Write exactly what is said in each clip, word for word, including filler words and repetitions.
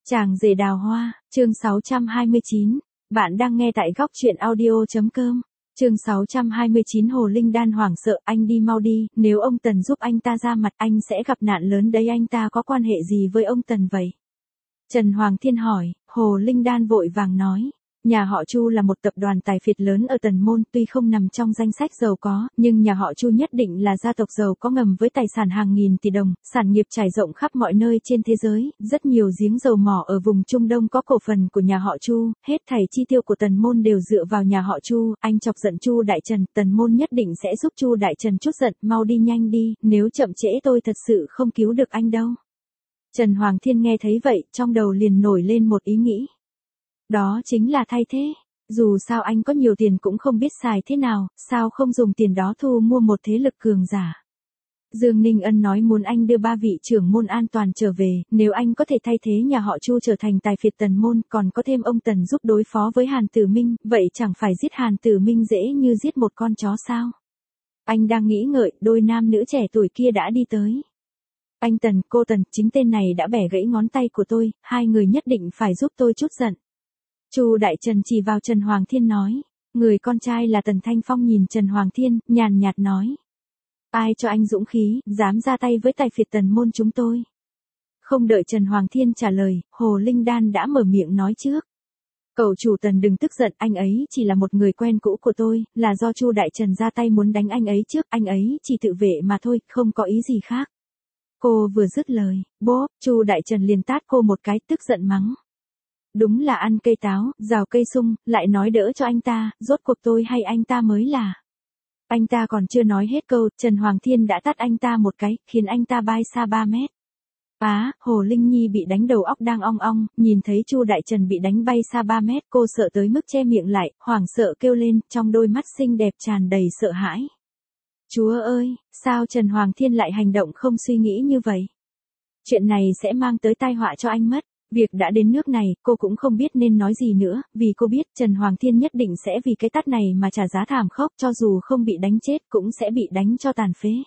Chàng rể đào hoa, chương sáu trăm hai mươi chín. Bạn đang nghe tại góc truyện audio.com. Chương sáu trăm hai mươi chín. Hồ Linh Đan hoảng sợ, anh đi mau đi, nếu ông Tần giúp anh ta ra mặt anh sẽ gặp nạn lớn đấy. Anh ta có quan hệ gì với ông Tần vậy? Trần Hoàng Thiên hỏi. Hồ Linh Đan vội vàng nói. Nhà họ Chu là một tập đoàn tài phiệt lớn ở Tần Môn, tuy không nằm trong danh sách giàu có, nhưng nhà họ Chu nhất định là gia tộc giàu có ngầm với tài sản hàng nghìn tỷ đồng, sản nghiệp trải rộng khắp mọi nơi trên thế giới, rất nhiều giếng dầu mỏ ở vùng Trung Đông có cổ phần của nhà họ Chu, hết thảy chi tiêu của Tần Môn đều dựa vào nhà họ Chu. Anh chọc giận Chu Đại Trần, Tần Môn nhất định sẽ giúp Chu Đại Trần chút giận, mau đi nhanh đi, nếu chậm trễ tôi thật sự không cứu được anh đâu. Trần Hoàng Thiên nghe thấy vậy, trong đầu liền nổi lên một ý nghĩ. Đó chính là thay thế. Dù sao anh có nhiều tiền cũng không biết xài thế nào, sao không dùng tiền đó thu mua một thế lực cường giả. Dương Ninh Ân nói muốn anh đưa ba vị trưởng môn an toàn trở về, nếu anh có thể thay thế nhà họ Chu trở thành tài phiệt Tần Môn, còn có thêm ông Tần giúp đối phó với Hàn Tử Minh, vậy chẳng phải giết Hàn Tử Minh dễ như giết một con chó sao? Anh đang nghĩ ngợi, đôi nam nữ trẻ tuổi kia đã đi tới. Anh Tần, cô Tần, chính tên này đã bẻ gãy ngón tay của tôi, hai người nhất định phải giúp tôi chút giận. Chu Đại Trần chỉ vào Trần Hoàng Thiên nói. Người con trai là Tần Thanh Phong nhìn Trần Hoàng Thiên, nhàn nhạt nói. Ai cho anh dũng khí, dám ra tay với tài phiệt Tần Môn chúng tôi? Không đợi Trần Hoàng Thiên trả lời, Hồ Linh Đan đã mở miệng nói trước. Cậu chủ Tần đừng tức giận, anh ấy chỉ là một người quen cũ của tôi, là do Chu Đại Trần ra tay muốn đánh anh ấy trước, anh ấy chỉ tự vệ mà thôi, không có ý gì khác. Cô vừa dứt lời, bốp, Chu Đại Trần liền tát cô một cái, tức giận mắng. Đúng là ăn cây táo, rào cây sung, lại nói đỡ cho anh ta, rốt cuộc tôi hay anh ta mới là. Anh ta còn chưa nói hết câu, Trần Hoàng Thiên đã tát anh ta một cái, khiến anh ta bay xa ba mét. Á, à, Hồ Linh Nhi bị đánh đầu óc đang ong ong, nhìn thấy Chu Đại Trần bị đánh bay xa ba mét, cô sợ tới mức che miệng lại, hoảng sợ kêu lên, trong đôi mắt xinh đẹp tràn đầy sợ hãi. Chúa ơi, sao Trần Hoàng Thiên lại hành động không suy nghĩ như vậy? Chuyện này sẽ mang tới tai họa cho anh mất. Việc đã đến nước này, cô cũng không biết nên nói gì nữa, vì cô biết Trần Hoàng Thiên nhất định sẽ vì cái tát này mà trả giá thảm khốc, cho dù không bị đánh chết cũng sẽ bị đánh cho tàn phế.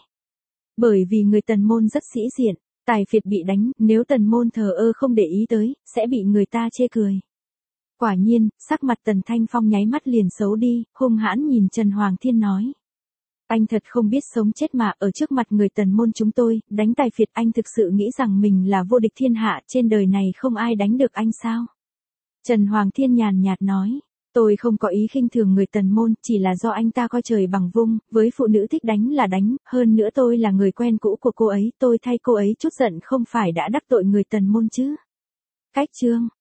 Bởi vì người Tần Môn rất sĩ diện, tài phiệt bị đánh, nếu Tần Môn thờ ơ không để ý tới, sẽ bị người ta chê cười. Quả nhiên, sắc mặt Tần Thanh Phong nháy mắt liền xấu đi, hung hãn nhìn Trần Hoàng Thiên nói. Anh thật không biết sống chết mà, ở trước mặt người Tần Môn chúng tôi, đánh tài phiệt, anh thực sự nghĩ rằng mình là vô địch thiên hạ, trên đời này không ai đánh được anh sao? Trần Hoàng Thiên nhàn nhạt nói, tôi không có ý khinh thường người Tần Môn, chỉ là do anh ta coi trời bằng vung, với phụ nữ thích đánh là đánh, hơn nữa tôi là người quen cũ của cô ấy, tôi thay cô ấy chút giận không phải đã đắc tội người Tần Môn chứ? Cách chương.